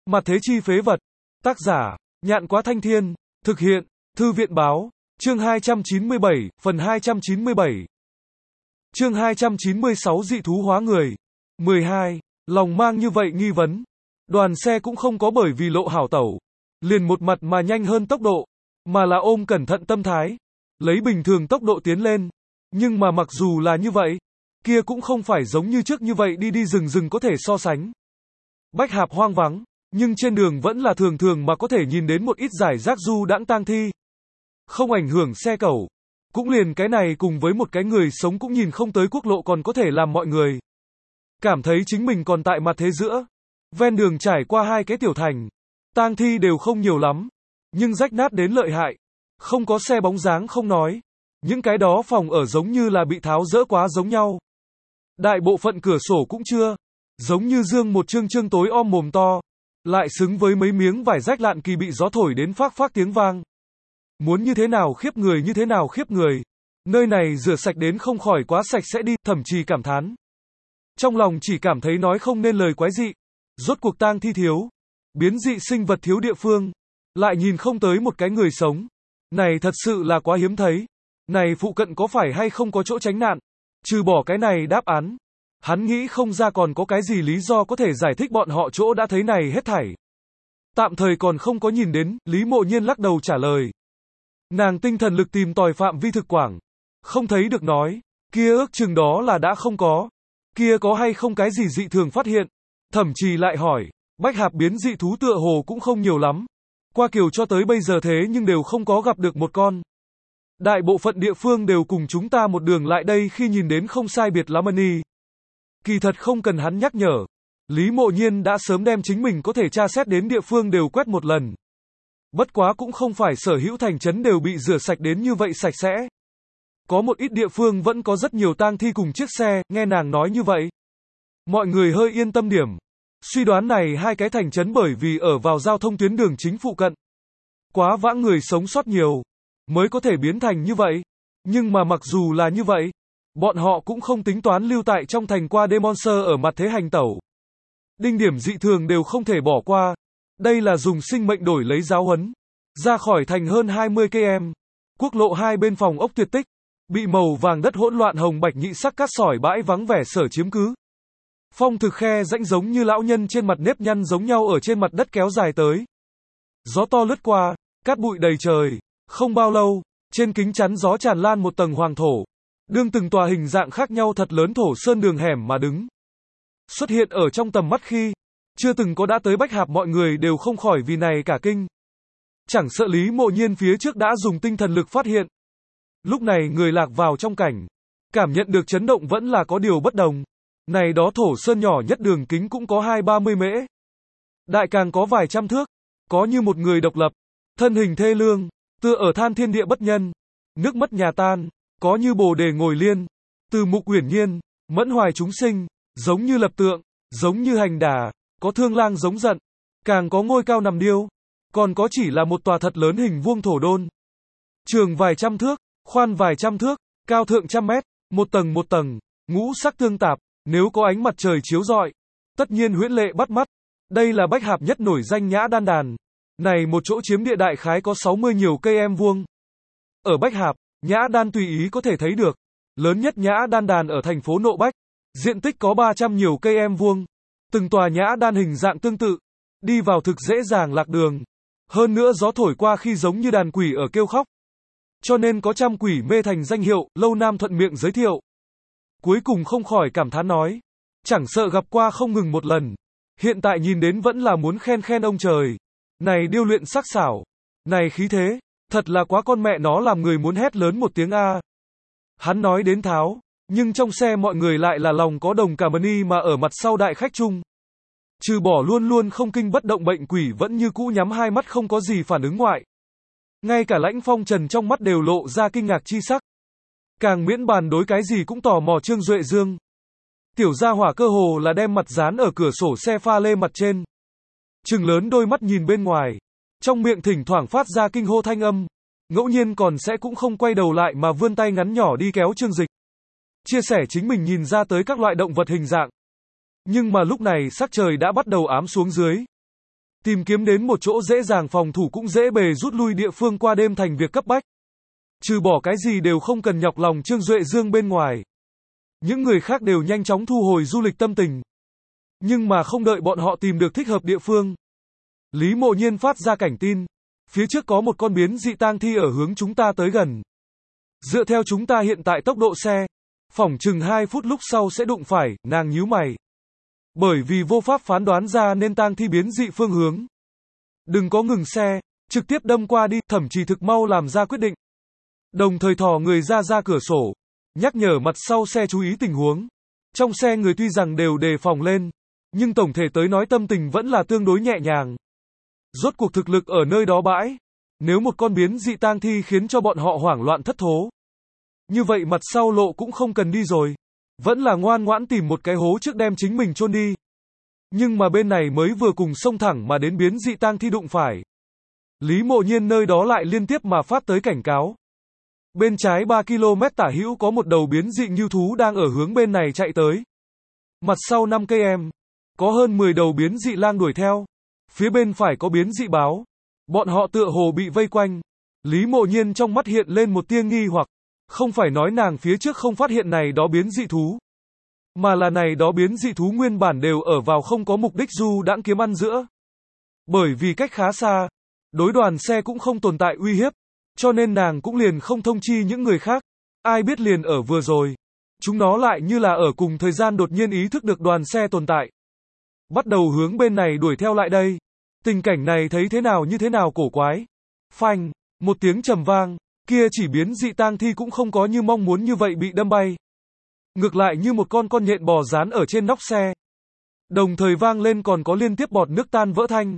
Mặt thế chi phế vật. Tác giả, Nhạn Quá Thanh Thiên. Thực hiện, Thư viện Báo. Chương 297, phần 297. Chương 296 dị thú hóa người. 12. Lòng mang như vậy nghi vấn. Đoàn xe cũng không có bởi vì lộ hảo tẩu, liền một mặt mà nhanh hơn tốc độ, mà là ôm cẩn thận tâm thái, lấy bình thường tốc độ tiến lên. Nhưng mà mặc dù là như vậy, kia cũng không phải giống như trước như vậy đi rừng có thể so sánh. Bách Hạp hoang vắng, nhưng trên đường vẫn là thường thường mà có thể nhìn đến một ít giải rác du đãng tang thi. Không ảnh hưởng xe cẩu. Cũng liền cái này cùng với một cái người sống cũng nhìn không tới quốc lộ còn có thể làm mọi người cảm thấy chính mình còn tại mặt thế giữa. Ven đường trải qua hai cái tiểu thành, tang thi đều không nhiều lắm, nhưng rách nát đến lợi hại. Không có xe bóng dáng không nói, những cái đó phòng ở giống như là bị tháo dỡ quá giống nhau. Đại bộ phận cửa sổ cũng chưa, giống như dương một trương tối om mồm to, lại xứng với mấy miếng vải rách lạn kỳ bị gió thổi đến phác phác tiếng vang. Muốn như thế nào khiếp người như thế nào khiếp người. Nơi này rửa sạch đến không khỏi quá sạch sẽ đi, thậm chí cảm thán. Trong lòng chỉ cảm thấy nói không nên lời quái dị. Rốt cuộc tang thi thiếu, biến dị sinh vật thiếu địa phương, lại nhìn không tới một cái người sống. Này thật sự là quá hiếm thấy. Này phụ cận có phải hay không có chỗ tránh nạn? Trừ bỏ cái này đáp án, hắn nghĩ không ra còn có cái gì lý do có thể giải thích bọn họ chỗ đã thấy này hết thảy. Tạm thời còn không có nhìn đến, Lý Mộ Nhiên lắc đầu trả lời. Nàng tinh thần lực tìm tòi phạm vi thực quảng, không thấy được nói, kia ước chừng đó là đã không có. Kia có hay không cái gì dị thường phát hiện? Thậm chí lại hỏi, Bách Hạp biến dị thú tựa hồ cũng không nhiều lắm. Qua kiều cho tới bây giờ thế nhưng đều không có gặp được một con. Đại bộ phận địa phương đều cùng chúng ta một đường lại đây khi nhìn đến không sai biệt lắm y. Kỳ thật không cần hắn nhắc nhở. Lý Mộ Nhiên đã sớm đem chính mình có thể tra xét đến địa phương đều quét một lần. Bất quá cũng không phải sở hữu thành trấn đều bị rửa sạch đến như vậy sạch sẽ. Có một ít địa phương vẫn có rất nhiều tang thi cùng chiếc xe, nghe nàng nói như vậy. Mọi người hơi yên tâm điểm. Suy đoán này hai cái thành trấn bởi vì ở vào giao thông tuyến đường chính phụ cận. Quá vãng người sống sót nhiều, mới có thể biến thành như vậy. Nhưng mà mặc dù là như vậy, bọn họ cũng không tính toán lưu tại trong thành qua đêm monster ở mặt thế hành tẩu. Đinh điểm dị thường đều không thể bỏ qua. Đây là dùng sinh mệnh đổi lấy giáo huấn. Ra khỏi thành hơn 20 km. Quốc lộ hai bên phòng ốc tuyệt tích. Bị màu vàng đất hỗn loạn hồng bạch nhị sắc cát sỏi bãi vắng vẻ sở chiếm cứ. Phong thực khe rãnh giống như lão nhân trên mặt nếp nhăn giống nhau ở trên mặt đất kéo dài tới. Gió to lướt qua, cát bụi đầy trời. Không bao lâu, trên kính chắn gió tràn lan một tầng hoàng thổ. Đương từng tòa hình dạng khác nhau thật lớn thổ sơn đường hẻm mà đứng. Xuất hiện ở trong tầm mắt khi chưa từng có đã tới Bách Hạp mọi người đều không khỏi vì này cả kinh. Chẳng sợ Lý Mộ Nhiên phía trước đã dùng tinh thần lực phát hiện. Lúc này người lạc vào trong cảnh, cảm nhận được chấn động vẫn là có điều bất đồng. Này đó thổ sơn nhỏ nhất đường kính cũng có 20-30 mễ. Đại càng có vài trăm thước, có như một người độc lập, thân hình thê lương, tựa ở than thiên địa bất nhân, nước mất nhà tan, có như bồ đề ngồi liên, từ mục uyển nhiên, mẫn hoài chúng sinh, giống như lập tượng, giống như hành đà, có thương lang giống giận, càng có ngôi cao nằm điêu, còn có chỉ là một tòa thật lớn hình vuông thổ đôn. Trường vài trăm thước, khoan vài trăm thước, cao thượng trăm mét, một tầng, ngũ sắc tương tạp, nếu có ánh mặt trời chiếu rọi, tất nhiên huyễn lệ bắt mắt. Đây là Bách Hạp nhất nổi danh nhã đan đàn. Này một chỗ chiếm địa đại khái có 60 nhiều cây em vuông. Ở Bách Hạp, nhã đan tùy ý có thể thấy được. Lớn nhất nhã đan đàn ở thành phố Nộ Bách, diện tích có 300 nhiều cây em vuông. Từng tòa nhã đan hình dạng tương tự, đi vào thực dễ dàng lạc đường. Hơn nữa gió thổi qua khi giống như đàn quỷ ở kêu khóc. Cho nên có trăm quỷ mê thành danh hiệu, Lâu Nam thuận miệng giới thiệu. Cuối cùng không khỏi cảm thán nói, chẳng sợ gặp qua không ngừng một lần. Hiện tại nhìn đến vẫn là muốn khen ông trời. Này điêu luyện sắc sảo, này khí thế, thật là quá con mẹ nó làm người muốn hét lớn một tiếng A. Hắn nói đến tháo, nhưng trong xe mọi người lại là lòng có đồng cảm ơn mà ở mặt sau đại khách chung. Trừ bỏ luôn luôn không kinh bất động bệnh quỷ vẫn như cũ nhắm hai mắt không có gì phản ứng ngoại. Ngay cả Lãnh Phong Trần trong mắt đều lộ ra kinh ngạc chi sắc. Càng miễn bàn đối cái gì cũng tò mò Trương Duệ Dương. Tiểu gia hỏa cơ hồ là đem mặt dán ở cửa sổ xe pha lê mặt trên. Trừng lớn đôi mắt nhìn bên ngoài. Trong miệng thỉnh thoảng phát ra kinh hô thanh âm. Ngẫu nhiên còn sẽ cũng không quay đầu lại mà vươn tay ngắn nhỏ đi kéo Trương Dịch. Chia sẻ chính mình nhìn ra tới các loại động vật hình dạng. Nhưng mà lúc này sắc trời đã bắt đầu ám xuống dưới. Tìm kiếm đến một chỗ dễ dàng phòng thủ cũng dễ bề rút lui địa phương qua đêm thành việc cấp bách. Trừ bỏ cái gì đều không cần nhọc lòng Trương Duệ Dương bên ngoài. Những người khác đều nhanh chóng thu hồi du lịch tâm tình. Nhưng mà không đợi bọn họ tìm được thích hợp địa phương. Lý Mộ Nhiên phát ra cảnh tin. Phía trước có một con biến dị tang thi ở hướng chúng ta tới gần. Dựa theo chúng ta hiện tại tốc độ xe, phỏng chừng 2 phút lúc sau sẽ đụng phải, nàng nhíu mày. Bởi vì vô pháp phán đoán ra nên tang thi biến dị phương hướng. Đừng có ngừng xe, trực tiếp đâm qua đi, Thẩm Trì thực mau làm ra quyết định. Đồng thời thò người ra cửa sổ, nhắc nhở mặt sau xe chú ý tình huống. Trong xe người tuy rằng đều đề phòng lên, nhưng tổng thể tới nói tâm tình vẫn là tương đối nhẹ nhàng. Rốt cuộc thực lực ở nơi đó bãi. Nếu một con biến dị tang thi khiến cho bọn họ hoảng loạn thất thố, như vậy mặt sau lộ cũng không cần đi rồi. Vẫn là ngoan ngoãn tìm một cái hố trước đem chính mình chôn đi. Nhưng mà bên này mới vừa cùng xông thẳng mà đến biến dị tang thi đụng phải. Lý Mộ Nhiên nơi đó lại liên tiếp mà phát tới cảnh cáo. Bên trái 3 km tả hữu có một đầu biến dị ngưu thú đang ở hướng bên này chạy tới. Mặt sau 5 km, có hơn 10 đầu biến dị lang đuổi theo. Phía bên phải có biến dị báo. Bọn họ tựa hồ bị vây quanh. Lý Mộ Nhiên trong mắt hiện lên một tia nghi hoặc. Không phải nói nàng phía trước không phát hiện này đó biến dị thú. Mà là này đó biến dị thú nguyên bản đều ở vào không có mục đích du đãng kiếm ăn giữa. Bởi vì cách khá xa, đối đoàn xe cũng không tồn tại uy hiếp. Cho nên nàng cũng liền không thông chi những người khác. Ai biết liền ở vừa rồi. Chúng nó lại như là ở cùng thời gian đột nhiên ý thức được đoàn xe tồn tại. Bắt đầu hướng bên này đuổi theo lại đây. Tình cảnh này thấy thế nào như thế nào cổ quái. Phanh, một tiếng trầm vang, kia chỉ biến dị tang thi cũng không có như mong muốn như vậy bị đâm bay. Ngược lại như một con nhện bò dán ở trên nóc xe. Đồng thời vang lên còn có liên tiếp bọt nước tan vỡ thanh.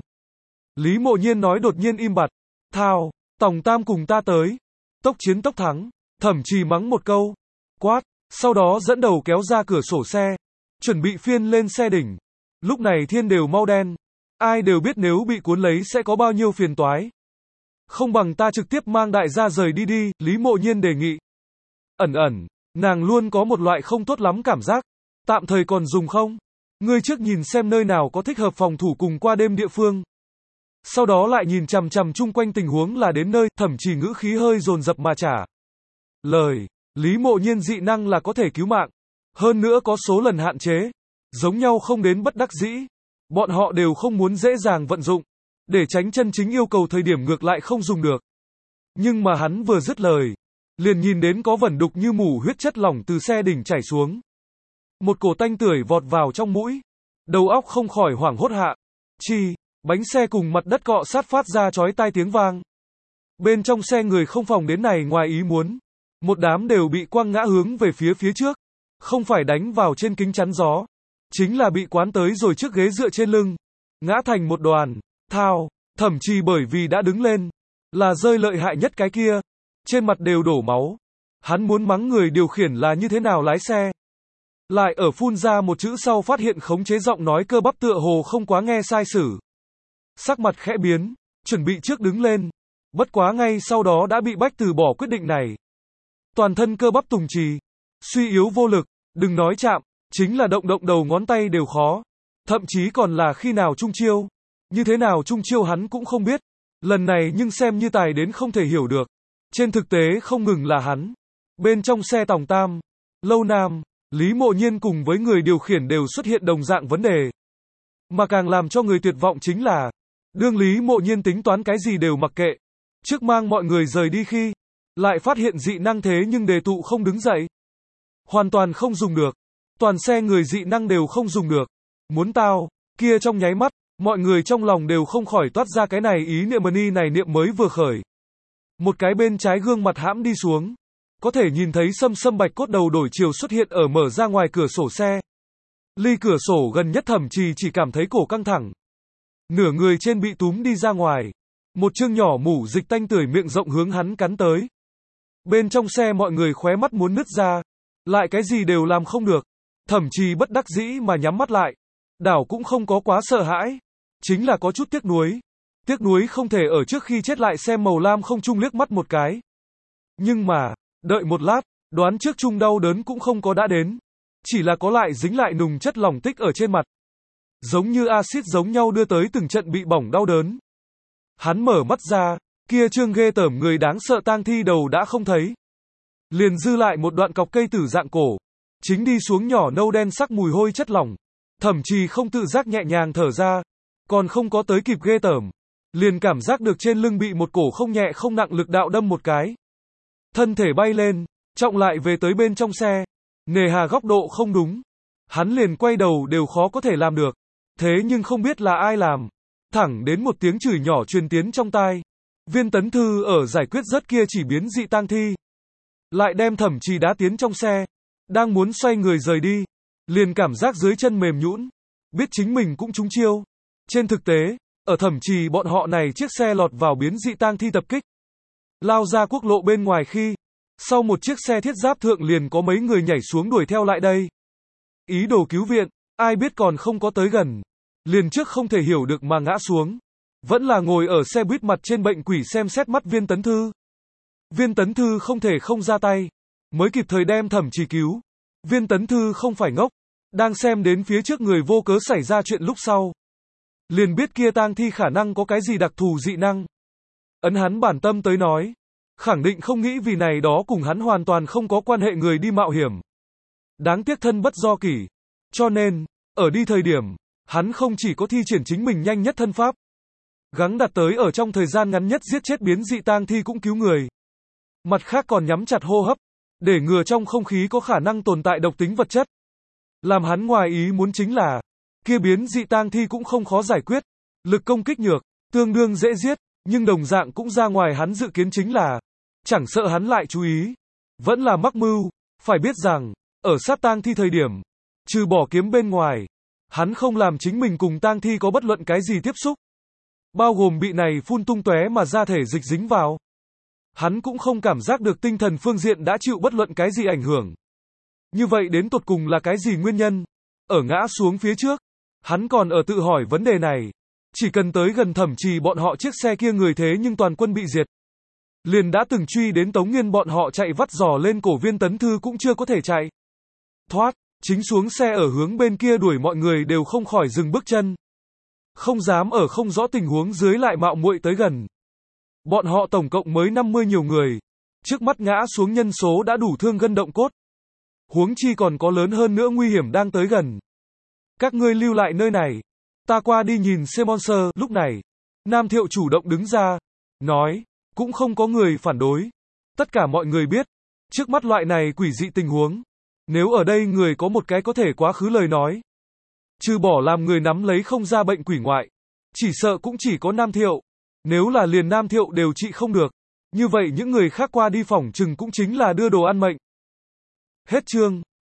Lý Mộ Nhiên nói đột nhiên im bặt. Thao, Tòng Tam cùng ta tới. Tốc chiến tốc thắng. Thẩm Trì mắng một câu. Quát, sau đó dẫn đầu kéo ra cửa sổ xe. Chuẩn bị phiên lên xe đỉnh. Lúc này thiên đều mau đen. Ai đều biết nếu bị cuốn lấy sẽ có bao nhiêu phiền toái. Không bằng ta trực tiếp mang đại gia rời đi đi, Lý Mộ Nhiên đề nghị. Ẩn, nàng luôn có một loại không tốt lắm cảm giác. Tạm thời còn dùng không? Ngươi trước nhìn xem nơi nào có thích hợp phòng thủ cùng qua đêm địa phương. Sau đó lại nhìn chằm chằm chung quanh tình huống là đến nơi, Thẩm Trì ngữ khí hơi dồn dập mà trả lời. Lý Mộ Nhiên dị năng là có thể cứu mạng. Hơn nữa có số lần hạn chế. Giống nhau không đến bất đắc dĩ. Bọn họ đều không muốn dễ dàng vận dụng. Để tránh chân chính yêu cầu thời điểm ngược lại không dùng được. Nhưng mà hắn vừa dứt lời. Liền nhìn đến có vẩn đục như mủ huyết chất lỏng từ xe đỉnh chảy xuống. Một cổ tanh tưởi vọt vào trong mũi. Đầu óc không khỏi hoảng hốt hạ. Chi, bánh xe cùng mặt đất cọ sát phát ra chói tai tiếng vang. Bên trong xe người không phòng đến này ngoài ý muốn. Một đám đều bị quăng ngã hướng về phía trước. Không phải đánh vào trên kính chắn gió. Chính là bị quán tới rồi trước ghế dựa trên lưng. Ngã thành một đoàn. Thao, Thẩm Trì bởi vì đã đứng lên. Là rơi lợi hại nhất cái kia. Trên mặt đều đổ máu. Hắn muốn mắng người điều khiển là như thế nào lái xe. Lại ở phun ra một chữ sau phát hiện khống chế giọng nói cơ bắp tựa hồ không quá nghe sai sử. Sắc mặt khẽ biến, chuẩn bị trước đứng lên. Bất quá ngay sau đó đã bị bách từ bỏ quyết định này. Toàn thân cơ bắp tùng trì. Suy yếu vô lực, đừng nói chạm. Chính là động đầu ngón tay đều khó. Thậm chí còn là khi nào trung chiêu. Như thế nào trung chiêu hắn cũng không biết. Lần này nhưng xem như tài đến không thể hiểu được. Trên thực tế không ngừng là hắn. Bên trong xe Tòng Tam, Lâu Nam, Lý Mộ Nhiên cùng với người điều khiển đều xuất hiện đồng dạng vấn đề. Mà càng làm cho người tuyệt vọng chính là, đương Lý Mộ Nhiên tính toán cái gì đều mặc kệ. Trước mang mọi người rời đi khi, lại phát hiện dị năng thế nhưng đề tụ không đứng dậy. Hoàn toàn không dùng được. Toàn xe người dị năng đều không dùng được. Muốn tao, kia trong nháy mắt, mọi người trong lòng đều không khỏi toát ra cái này ý niệm này niệm mới vừa khởi. Một cái bên trái gương mặt hãm đi xuống. Có thể nhìn thấy sâm bạch cốt đầu đổi chiều xuất hiện ở mở ra ngoài cửa sổ xe. Ly cửa sổ gần nhất Thẩm Trì chỉ cảm thấy cổ căng thẳng. Nửa người trên bị túm đi ra ngoài. Một chương nhỏ mủ dịch tanh tưởi miệng rộng hướng hắn cắn tới. Bên trong xe mọi người khóe mắt muốn nứt ra. Lại cái gì đều làm không được. Thẩm Trì bất đắc dĩ mà nhắm mắt lại. Đảo cũng không có quá sợ hãi. Chính là có chút tiếc nuối. Tiếc nuối không thể ở trước khi chết lại xem màu lam không trung liếc mắt một cái. Nhưng mà, đợi một lát, đoán trước chung đau đớn cũng không có đã đến. Chỉ là có lại dính lại nùng chất lỏng tích ở trên mặt. giống như axit giống nhau đưa tới từng trận bị bỏng đau đớn. Hắn mở mắt ra, kia trương ghê tởm người đáng sợ tang thi đầu đã không thấy. Liền dư lại một đoạn cọc cây tử dạng cổ, chính đi xuống nhỏ nâu đen sắc mùi hôi chất lỏng. Thẩm Trì không tự giác nhẹ nhàng thở ra, còn không có tới kịp ghê tởm, liền cảm giác được trên lưng bị một cổ không nhẹ không nặng lực đạo đâm một cái. Thân thể bay lên, trọng lại về tới bên trong xe, nề hà góc độ không đúng. Hắn liền quay đầu đều khó có thể làm được, thế nhưng không biết là ai làm. Thẳng đến một tiếng chửi nhỏ truyền tiến trong tai. Viên Tấn Thư ở giải quyết rất kia chỉ biến dị tang thi, lại đem Thẩm Trì đá tiến trong xe, đang muốn xoay người rời đi, liền cảm giác dưới chân mềm nhũn, biết chính mình cũng trúng chiêu. Trên thực tế, ở Thẩm Trì bọn họ này chiếc xe lọt vào biến dị tang thi tập kích, lao ra quốc lộ bên ngoài khi, sau một chiếc xe thiết giáp thượng liền có mấy người nhảy xuống đuổi theo lại đây. Ý đồ cứu viện, ai biết còn không có tới gần, liền trước không thể hiểu được mà ngã xuống. Vẫn là ngồi ở xe buýt mặt trên bệnh quỷ xem xét mắt Viên Tấn Thư. Viên Tấn Thư không thể không ra tay, mới kịp thời đem Thẩm Trì cứu. Viên Tấn Thư không phải ngốc, đang xem đến phía trước người vô cớ xảy ra chuyện lúc sau, liền biết kia tang thi khả năng có cái gì đặc thù dị năng. Ấn hắn bản tâm tới nói, khẳng định không nghĩ vì này đó cùng hắn hoàn toàn không có quan hệ người đi mạo hiểm. Đáng tiếc thân bất do kỷ, cho nên, ở đi thời điểm, hắn không chỉ có thi triển chính mình nhanh nhất thân pháp, gắng đạt tới ở trong thời gian ngắn nhất giết chết biến dị tang thi cũng cứu người. Mặt khác còn nhắm chặt hô hấp, để ngừa trong không khí có khả năng tồn tại độc tính vật chất. Làm hắn ngoài ý muốn chính là, kia biến dị tang thi cũng không khó giải quyết, lực công kích nhược, tương đương dễ giết, nhưng đồng dạng cũng ra ngoài hắn dự kiến chính là, chẳng sợ hắn lại chú ý, vẫn là mắc mưu. Phải biết rằng, ở sát tang thi thời điểm, trừ bỏ kiếm bên ngoài, hắn không làm chính mình cùng tang thi có bất luận cái gì tiếp xúc, bao gồm bị này phun tung tóe mà ra thể dịch dính vào. Hắn cũng không cảm giác được tinh thần phương diện đã chịu bất luận cái gì ảnh hưởng. Như vậy đến tột cùng là cái gì nguyên nhân? Ở ngã xuống phía trước, hắn còn ở tự hỏi vấn đề này. Chỉ cần tới gần Thẩm Trì bọn họ chiếc xe kia người thế nhưng toàn quân bị diệt. Liền đã từng truy đến Tống Nghiên bọn họ chạy vắt giò lên cổ Viên Tấn Thư cũng chưa có thể chạy thoát, chính xuống xe ở hướng bên kia đuổi mọi người đều không khỏi dừng bước chân. Không dám ở không rõ tình huống dưới lại mạo muội tới gần. Bọn họ tổng cộng mới 50 nhiều người, trước mắt ngã xuống nhân số đã đủ thương gân động cốt. Huống chi còn có lớn hơn nữa nguy hiểm đang tới gần. Các ngươi lưu lại nơi này, ta qua đi nhìn xem monster. Lúc này, Nam Thiệu chủ động đứng ra, nói, cũng không có người phản đối. Tất cả mọi người biết, trước mắt loại này quỷ dị tình huống, nếu ở đây người có một cái có thể quá khứ lời nói, trừ bỏ làm người nắm lấy không ra bệnh quỷ ngoại, chỉ sợ cũng chỉ có Nam Thiệu. Nếu là liền Nam Thiệu đều trị không được, như vậy những người khác qua đi phỏng chừng cũng chính là đưa đồ ăn mệnh. Hết chương.